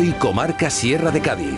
Hoy Comarca Sierra de Cádiz.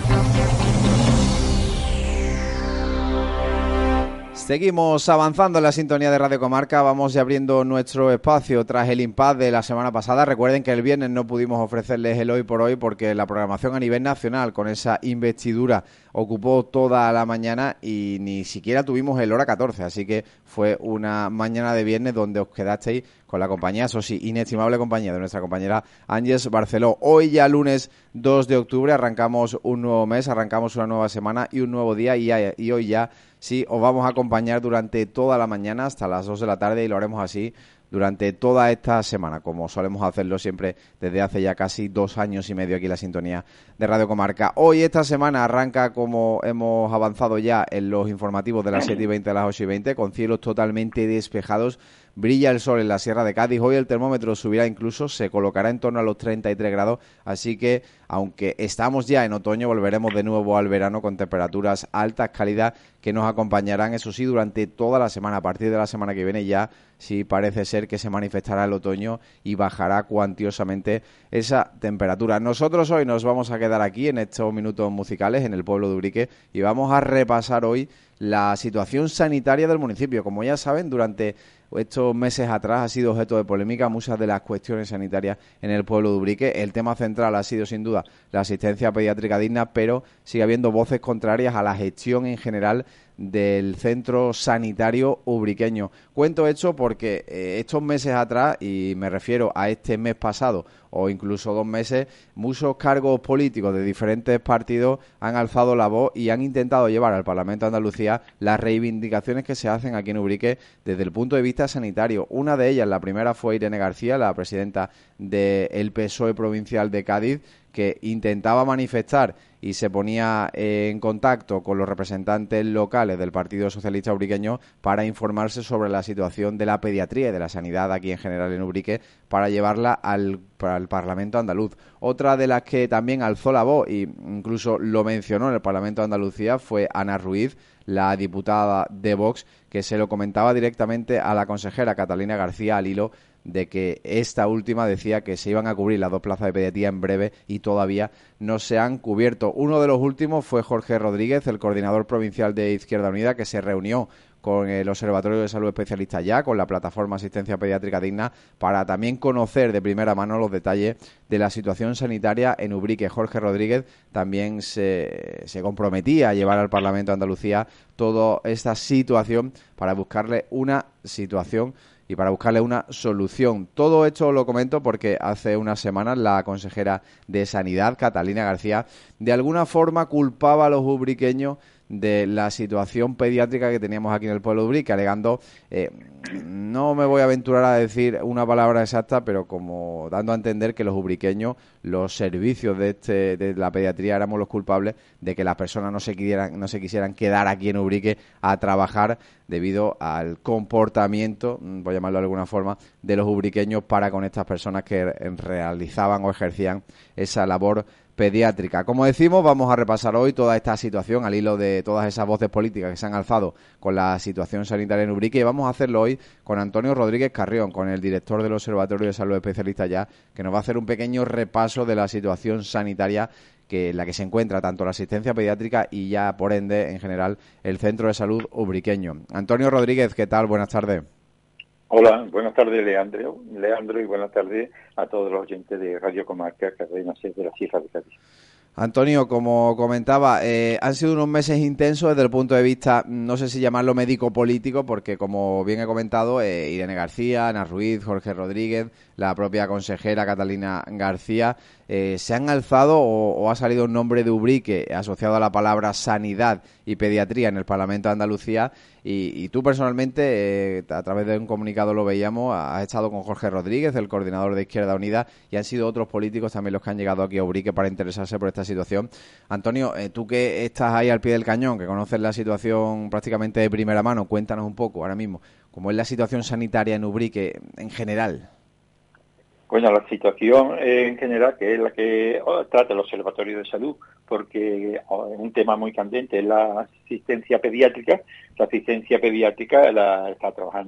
Seguimos avanzando en la sintonía de Radio Comarca, vamos ya abriendo nuestro espacio tras el impasse de la semana pasada. Recuerden que el viernes no pudimos ofrecerles el Hoy por Hoy porque la programación a nivel nacional con esa investidura ocupó toda la mañana y ni siquiera tuvimos el hora 14, así que fue una mañana de viernes donde os quedasteis con la compañía, eso sí, inestimable compañía de nuestra compañera Ángeles Barceló. Hoy ya lunes 2 de octubre arrancamos un nuevo mes, arrancamos una nueva semana y un nuevo día y hoy ya sí os vamos a acompañar durante toda la mañana hasta las 2 de la tarde y lo haremos así durante toda esta semana, como solemos hacerlo siempre desde hace ya casi 2 años y medio aquí en la sintonía de Radio Comarca. Hoy esta semana arranca, como hemos avanzado ya en los informativos de las 7:20 a las 8:20, con cielos totalmente despejados. Brilla el sol en la Sierra de Cádiz. Hoy el termómetro subirá incluso, se colocará en torno a los 33 grados. Así que, aunque estamos ya en otoño, volveremos de nuevo al verano con temperaturas altas, cálidas, que nos acompañarán, eso sí, durante toda la semana. A partir de la semana que viene ya sí parece ser que se manifestará el otoño y bajará cuantiosamente esa temperatura. Nosotros hoy nos vamos a quedar aquí en estos minutos musicales en el pueblo de Ubrique y vamos a repasar hoy la situación sanitaria del municipio. Como ya saben, durante estos meses atrás ha sido objeto de polémica muchas de las cuestiones sanitarias en el pueblo de Ubrique. El tema central ha sido sin duda la asistencia pediátrica digna, pero sigue habiendo voces contrarias a la gestión en general del centro sanitario ubriqueño. Cuento esto porque estos meses atrás, y me refiero a este mes pasado o incluso 2 meses, muchos cargos políticos de diferentes partidos han alzado la voz y han intentado llevar al Parlamento de Andalucía las reivindicaciones que se hacen aquí en Ubrique desde el punto de vista sanitario. Una de ellas, la primera, fue Irene García, la presidenta del PSOE provincial de Cádiz, que intentaba manifestar y se ponía en contacto con los representantes locales del Partido Socialista Ubriqueño para informarse sobre la situación de la pediatría y de la sanidad aquí en general en Ubrique para llevarla al Parlamento andaluz. Otra de las que también alzó la voz e incluso lo mencionó en el Parlamento de Andalucía fue Ana Ruiz, la diputada de Vox, que se lo comentaba directamente a la consejera Catalina García al hilo de que esta última decía que se iban a cubrir las 2 plazas de pediatría en breve y todavía no se han cubierto. Uno de los últimos fue Jorge Rodríguez, el coordinador provincial de Izquierda Unida, que se reunió con el Observatorio de Salud Especialista ya, con la plataforma Asistencia Pediátrica Digna, para también conocer de primera mano los detalles de la situación sanitaria en Ubrique. Jorge Rodríguez también se comprometía a llevar al Parlamento de Andalucía toda esta situación para buscarle una situación y para buscarle una solución. Todo esto lo comento porque hace unas semanas la consejera de Sanidad, Catalina García, de alguna forma culpaba a los ubriqueños de la situación pediátrica que teníamos aquí en el pueblo de Ubrique, alegando, no me voy a aventurar a decir una palabra exacta, pero como dando a entender que los ubriqueños, los servicios de la pediatría éramos los culpables de que las personas no se quisieran quedar aquí en Ubrique a trabajar debido al comportamiento, voy a llamarlo de alguna forma, de los ubriqueños para con estas personas que realizaban o ejercían esa labor pediátrica. Como decimos, vamos a repasar hoy toda esta situación al hilo de todas esas voces políticas que se han alzado con la situación sanitaria en Ubrique, y vamos a hacerlo hoy con Antonio Rodríguez Carrión, con el director del Observatorio de Salud Especialista ya, que nos va a hacer un pequeño repaso de la situación sanitaria en la que se encuentra tanto la asistencia pediátrica y ya, por ende, en general, el centro de salud ubriqueño. Antonio Rodríguez, ¿qué tal? Buenas tardes. Hola, buenas tardes, Leandro, y buenas tardes a todos los oyentes de Radio Comarca, cadena 6 de la Sierra de Cádiz. Antonio, como comentaba, han sido unos meses intensos desde el punto de vista, no sé si llamarlo médico-político, porque como bien he comentado, Irene García, Ana Ruiz, Jorge Rodríguez, la propia consejera Catalina García, se han alzado o ha salido un nombre de Ubrique asociado a la palabra sanidad y pediatría en el Parlamento de Andalucía, y tú personalmente, a través de un comunicado lo veíamos, has estado con Jorge Rodríguez, el coordinador de Izquierda Unida, y han sido otros políticos también los que han llegado aquí a Ubrique para interesarse por esta situación. Antonio, tú que estás ahí al pie del cañón, que conoces la situación prácticamente de primera mano, cuéntanos un poco ahora mismo cómo es la situación sanitaria en Ubrique en general. Bueno, la situación en general, que es la que trata el Observatorio de Salud, porque es un tema muy candente, es la asistencia pediátrica. La asistencia pediátrica la está trabajando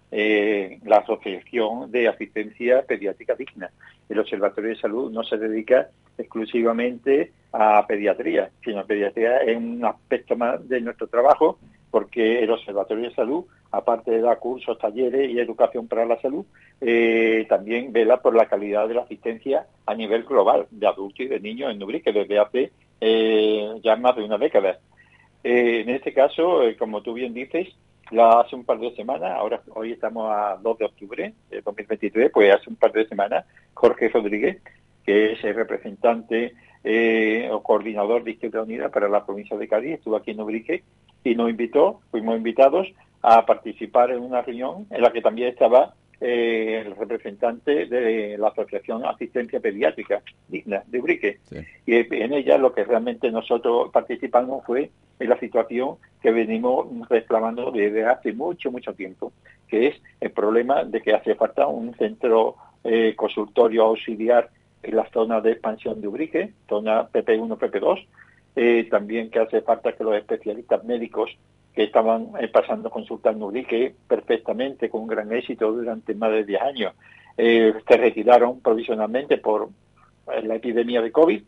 la Asociación de Asistencia Pediátrica Digna. El Observatorio de Salud no se dedica exclusivamente a pediatría, sino a pediatría es un aspecto más de nuestro trabajo, porque el Observatorio de Salud, aparte de dar cursos, talleres y educación para la salud, también vela por la calidad de la asistencia a nivel global de adultos y de niños en Ubrique desde hace ya más de una década. En este caso, como tú bien dices, hace un par de semanas, hoy estamos a 2 de octubre de 2023, pues hace un par de semanas, Jorge Rodríguez, que es el representante o coordinador de Izquierda Unida para la provincia de Cádiz, estuvo aquí en Ubrique y fuimos invitados a participar en una reunión en la que también estaba el representante de la Asociación Asistencia Pediátrica Digna de Ubrique. Sí. Y en ella lo que realmente nosotros participamos fue en la situación que venimos reclamando desde hace mucho tiempo, que es el problema de que hace falta un centro consultorio auxiliar en la zona de expansión de Ubrique, zona PP1, PP2, también que hace falta que los especialistas médicos que estaban pasando consultas en Ubrique perfectamente, con gran éxito durante más de 10 años, se retiraron provisionalmente por la epidemia de COVID,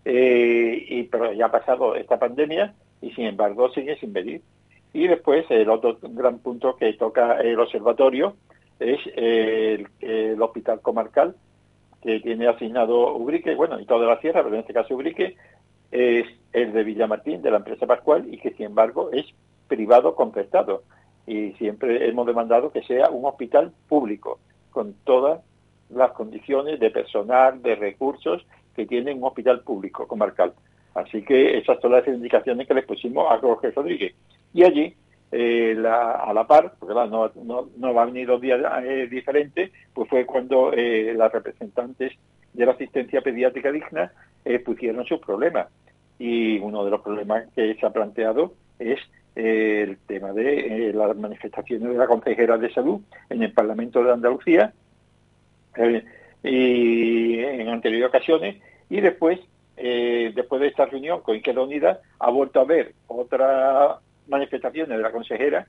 pero ya ha pasado esta pandemia y sin embargo sigue sin venir. Y después el otro gran punto que toca el observatorio es el hospital comarcal que tiene asignado Ubrique, bueno, y toda la sierra, pero en este caso Ubrique, es el de Villamartín, de la empresa Pascual, y que sin embargo es privado concertado. Y siempre hemos demandado que sea un hospital público, con todas las condiciones de personal, de recursos que tiene un hospital público comarcal. Así que esas son las indicaciones que les pusimos a Jorge Rodríguez. Y allí, a la par, porque claro, no va a venir 2 días diferentes, pues fue cuando las representantes de la asistencia pediátrica digna pusieron sus problemas. Y uno de los problemas que se ha planteado es el tema de las manifestaciones de la consejera de salud en el Parlamento de Andalucía y en anteriores ocasiones, y después de esta reunión con Izquierda Unida ha vuelto a haber otras manifestaciones de la consejera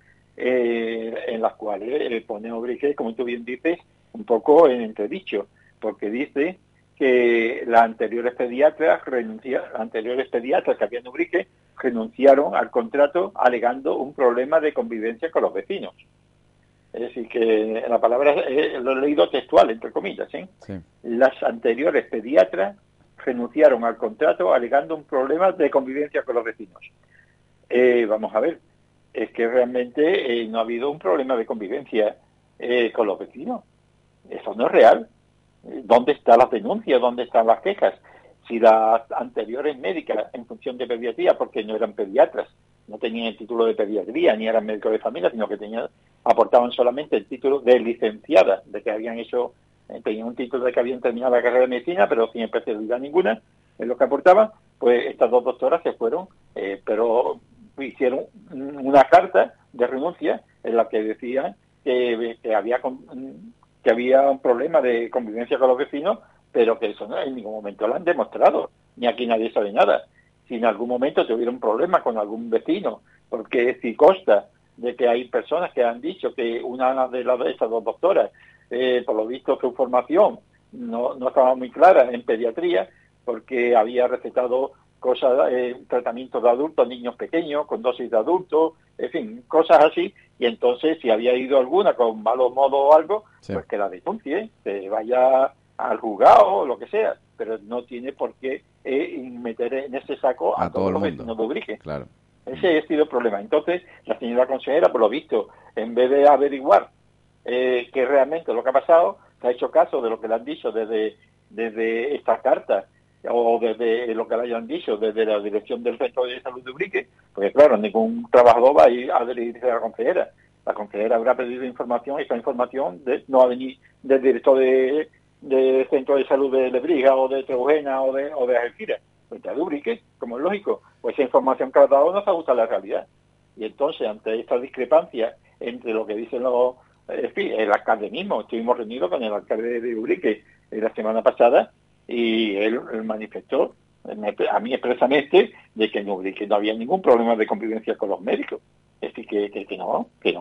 en las cuales pone Ubrique, como tú bien dices, un poco en entredicho, porque dice que las anteriores pediatras que había en Ubrique renunciaron al contrato alegando un problema de convivencia con los vecinos. Es decir, que la palabra lo he leído textual, entre comillas, ¿sí? Sí. Las anteriores pediatras renunciaron al contrato alegando un problema de convivencia con los vecinos. Vamos a ver, es que realmente no ha habido un problema de convivencia con los vecinos. Eso no es real. ¿Dónde están las denuncias? ¿Dónde están las quejas? Si las anteriores médicas en función de pediatría, porque no eran pediatras, no tenían el título de pediatría, ni eran médicos de familia, sino que aportaban solamente el título de licenciada, de que habían hecho, tenían un título de que habían terminado la carrera de medicina, pero sin especialidad ninguna, es lo que aportaban, pues estas 2 doctoras se fueron, pero hicieron una carta de renuncia en la que decían que había un problema de convivencia con los vecinos, pero que eso no en ningún momento lo han demostrado, ni aquí nadie sabe nada. Si en algún momento tuvieron problemas con algún vecino, porque si consta de que hay personas que han dicho que una de esas 2 doctoras, por lo visto su formación no estaba muy clara en pediatría, porque había recetado tratamientos de adultos, niños pequeños, con dosis de adultos, en fin, cosas así, y entonces si había ido alguna con malos modos o algo, sí, pues que la denuncie, que vaya al juzgado o lo que sea, pero no tiene por qué meter en ese saco a todos los vecinos de Ubrique. Claro. Ese ha sido el problema. Entonces, la señora consejera, por lo visto, en vez de averiguar que realmente lo que ha pasado, se ha hecho caso de lo que le han dicho desde esta carta, o desde lo que le hayan dicho desde la dirección del Centro de Salud de Ubrique, porque claro, ningún trabajador va a ir a dirigirse a la consejera. La consejera habrá pedido información, y esa información no va a venir del director del Centro de Salud de Lebrija, o de Trebujena, o de Algeciras, pues de Ubrique, como es lógico. Pues esa información que ha dado no se ajusta a la realidad. Y entonces, ante esta discrepancia entre lo que dicen el alcalde mismo, estuvimos reunidos con el alcalde de Ubrique la semana pasada, y él manifestó a mí expresamente de que en Ubrique no había ningún problema de convivencia con los médicos. Es decir, que no.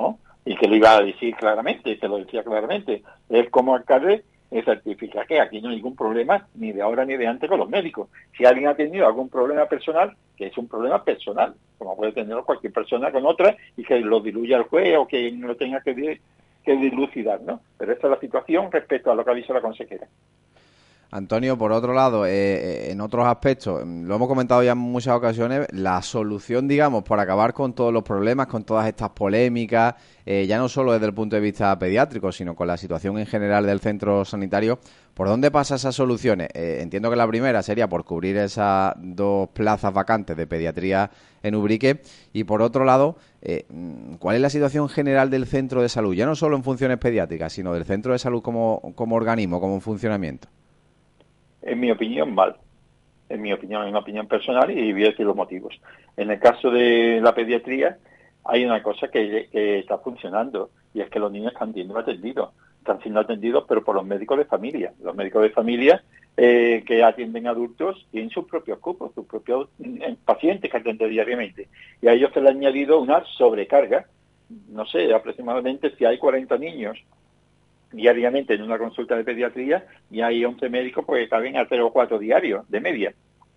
y que lo iba a decir claramente, que lo decía claramente. Él como alcalde certifica que aquí no hay ningún problema ni de ahora ni de antes con los médicos. Si alguien ha tenido algún problema personal, que es un problema personal, como puede tenerlo cualquier persona con otra, y que lo diluya el juez o que no tenga que dilucidar, ¿no? Pero esta es la situación respecto a lo que ha dicho la consejera. Antonio, por otro lado, en otros aspectos, lo hemos comentado ya en muchas ocasiones, la solución, digamos, para acabar con todos los problemas, con todas estas polémicas, ya no solo desde el punto de vista pediátrico, sino con la situación en general del centro sanitario, ¿por dónde pasan esas soluciones? Entiendo que la primera sería por cubrir esas 2 plazas vacantes de pediatría en Ubrique, y por otro lado, ¿cuál es la situación general del centro de salud? Ya no solo en funciones pediátricas, sino del centro de salud como organismo, como funcionamiento. En mi opinión, mal. En mi opinión, es una opinión personal y voy a decir los motivos. En el caso de la pediatría, hay una cosa que está funcionando y es que los niños están siendo atendidos. Están siendo atendidos, pero por los médicos de familia. Los médicos de familia que atienden adultos tienen sus propios cupos, sus propios pacientes que atienden diariamente. Y a ellos se le ha añadido una sobrecarga. No sé, aproximadamente si hay 40 niños diariamente en una consulta de pediatría y hay 11 médicos pues caben a 3 o 4 diarios de media.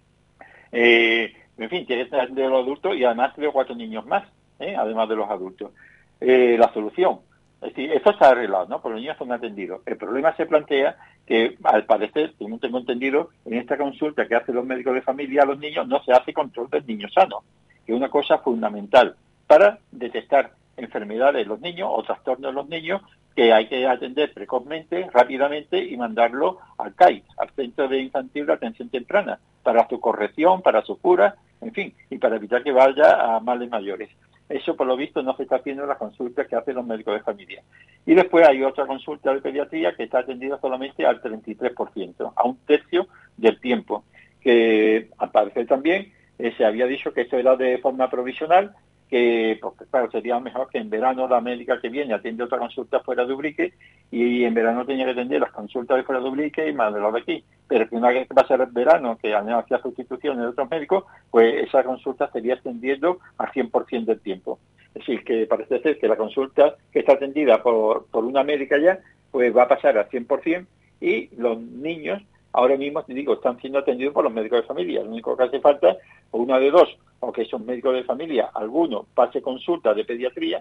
En fin, tiene que ser de los adultos y además 3 o 4 niños más, además de los adultos. La solución, es decir, eso está arreglado, ¿no? Porque los niños son atendidos. El problema se plantea que, al parecer, según tengo entendido, en esta consulta que hacen los médicos de familia a los niños no se hace control del niño sano, que es una cosa fundamental para detectar enfermedades en los niños o trastornos en los niños que hay que atender precozmente, rápidamente y mandarlo al CAI, al Centro de Infantil de Atención Temprana, para su corrección, para su cura, en fin, y para evitar que vaya a males mayores. Eso, por lo visto, no se está haciendo en las consultas que hacen los médicos de familia. Y después hay otra consulta de pediatría que está atendida solamente al 33%, a un tercio del tiempo, que al parecer también se había dicho que esto era de forma provisional, que porque, claro, sería mejor que en verano la médica que viene atiende otra consulta fuera de Ubrique y en verano tenía que atender las consultas de fuera de Ubrique y más de las de aquí. Pero que una vez que pasa el verano, que al menos hacía sustituciones de otros médicos, pues esa consulta sería extendiendo al 100% del tiempo. Es decir, que parece ser que la consulta que está atendida por una médica ya, pues va a pasar al 100% y los niños, ahora mismo, te digo, están siendo atendidos por los médicos de familia. Lo único que hace falta, o una de dos, o que son médicos de familia, alguno pase consulta de pediatría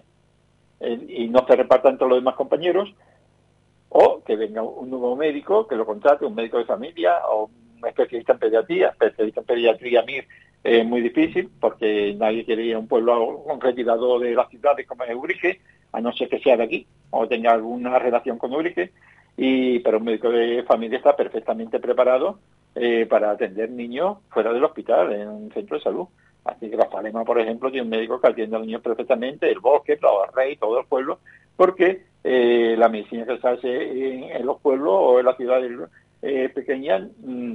y no se repartan todos los demás compañeros, o que venga un nuevo médico que lo contrate, un médico de familia o un especialista en pediatría. Especialista en pediatría MIR es muy difícil porque nadie quiere ir a un pueblo retirado de las ciudades como es Ubrique, a no ser que sea de aquí o tenga alguna relación con Ubrique. Pero un médico de familia está perfectamente preparado para atender niños fuera del hospital, en un centro de salud. Así que Las Palemas, por ejemplo, tiene un médico que atiende a los niños perfectamente, el Bosque, Plaza Rey, todo el pueblo, porque la medicina que se hace en los pueblos o en las ciudades pequeñas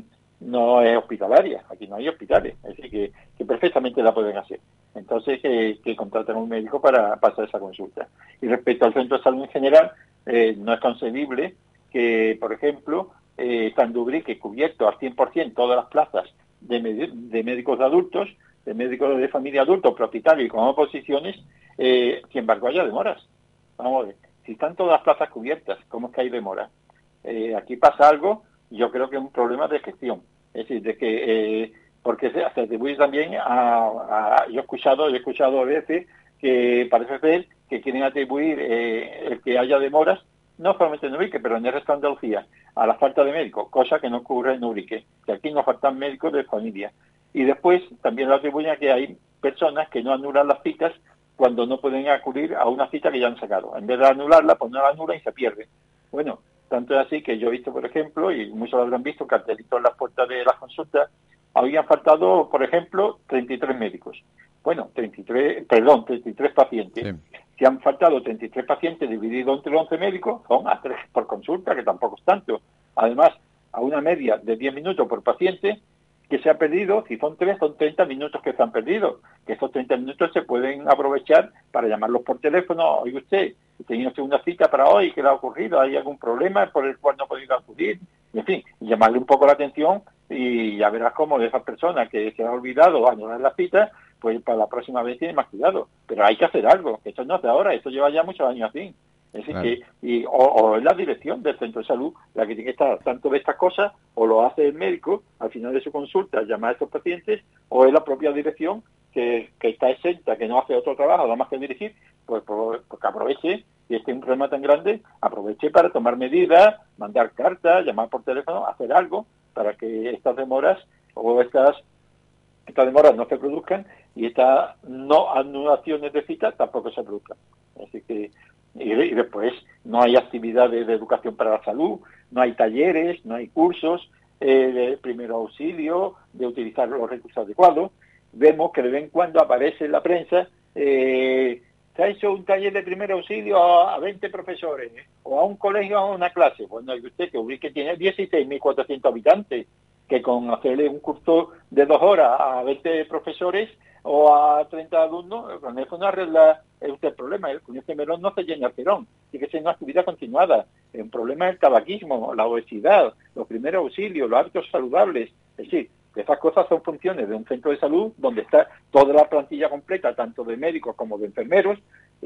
no es hospitalaria. Aquí no hay hospitales, así que perfectamente la pueden hacer. Entonces, que contraten a un médico para pasar esa consulta. Y respecto al centro de salud en general, no es concebible que, por ejemplo, estando Ubrique cubierto al 100% todas las plazas de médicos de adultos, de médicos de familia adultos, propietarios y con oposiciones, sin embargo haya demoras. Vamos a ver, si están todas las plazas cubiertas, ¿cómo es que hay demoras? Aquí pasa algo, yo creo que es un problema de gestión. Es decir, de que porque se atribuye también yo he escuchado a veces que parece ser que quieren atribuir el que haya demoras, no solamente en Ubrique, pero en el resto de Andalucía, a la falta de médicos, cosa que no ocurre en Ubrique, que aquí nos faltan médicos de familia. Y después también lo atribuyen a que hay personas que no anulan las citas cuando no pueden acudir a una cita que ya han sacado. En vez de anularla, pues no la anulan y se pierde. Bueno, tanto es así que yo he visto, por ejemplo, y muchos lo habrán visto, cartelitos en las puertas de las consultas, habían faltado, por ejemplo, 33 médicos. Bueno, 33 pacientes. Sí. Si han faltado 33 pacientes divididos entre 11 médicos, son a 3 por consulta, que tampoco es tanto. Además, a una media de 10 minutos por paciente, que se ha perdido, si son 3, son 30 minutos que se han perdido, que esos 30 minutos se pueden aprovechar para llamarlos por teléfono. Oye usted, tenía usted una cita para hoy, ¿qué le ha ocurrido? ¿Hay algún problema por el cual no ha podido acudir? En fin, llamarle un poco la atención y ya verás cómo de esas personas que se han olvidado anular la cita, pues para la próxima vez tiene más cuidado. Pero hay que hacer algo, que esto no es de ahora, esto lleva ya muchos años así. Es decir, claro. O es la dirección del centro de salud la que tiene que estar al tanto de estas cosas, o lo hace el médico al final de su consulta, llamar a estos pacientes, o es la propia dirección que está exenta, que no hace otro trabajo, nada más que dirigir, pues que aproveche, si este es un problema tan grande, aproveche para tomar medidas, mandar cartas, llamar por teléfono, hacer algo para que estas demoras o estas demoras no se produzcan y estas no anulaciones de citas tampoco se produzcan. Así que y después no hay actividades de educación para la salud, no hay talleres, no hay cursos de primer auxilio, de utilizar los recursos adecuados. Vemos que de vez en cuando aparece en la prensa, se ha hecho un taller de primer auxilio a 20 profesores, o a un colegio, a una clase. Bueno, y usted que tiene 16.400 habitantes, que con hacerle un curso de 2 horas a 20 profesores o a 30 alumnos, con eso no arregla usted el problema. Con este melón no se llena el cerón. Tiene que ser una actividad continuada. El problema es el tabaquismo, la obesidad, los primeros auxilios, los hábitos saludables. Es decir, esas cosas son funciones de un centro de salud donde está toda la plantilla completa, tanto de médicos como de enfermeros,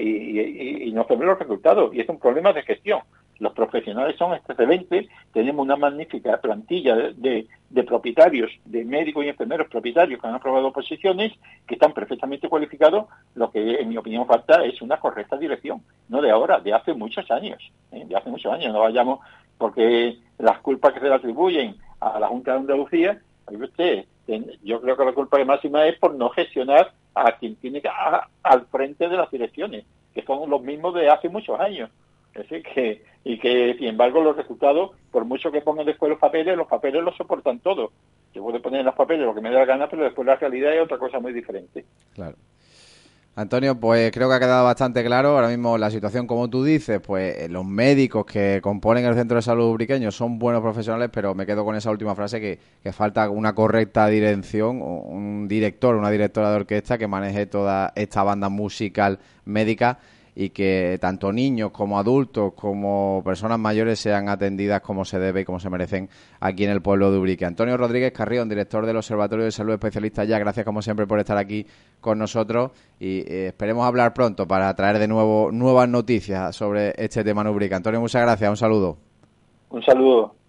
y no se ven los resultados. Y es un problema de gestión. Los profesionales son excelentes, tenemos una magnífica plantilla de propietarios, de médicos y enfermeros propietarios que han aprobado posiciones, que están perfectamente cualificados. Lo que, en mi opinión, falta es una correcta dirección, no de ahora, de hace muchos años, de hace muchos años. No vayamos, porque las culpas que se le atribuyen a la Junta de Andalucía, yo creo que la culpa máxima es por no gestionar a quien tiene que al frente de las direcciones, que son los mismos de hace muchos años. Es decir, que sin embargo los resultados, por mucho que pongan después los papeles los soportan todos. Yo puedo poner en los papeles lo que me dé la gana, pero después la realidad es otra cosa muy diferente. Claro. Antonio, pues creo que ha quedado bastante claro. Ahora mismo la situación, como tú dices, pues los médicos que componen el Centro de Salud Ubriqueño son buenos profesionales, pero me quedo con esa última frase que falta una correcta dirección, un director, una directora de orquesta que maneje toda esta banda musical médica y que tanto niños como adultos como personas mayores sean atendidas como se debe y como se merecen aquí en el pueblo de Ubrique. Antonio Rodríguez Carrión, director del Observatorio de Salud Especialista Ya, gracias como siempre por estar aquí con nosotros y esperemos hablar pronto para traer de nuevo nuevas noticias sobre este tema en Ubrique. Antonio, muchas gracias, un saludo. Un saludo.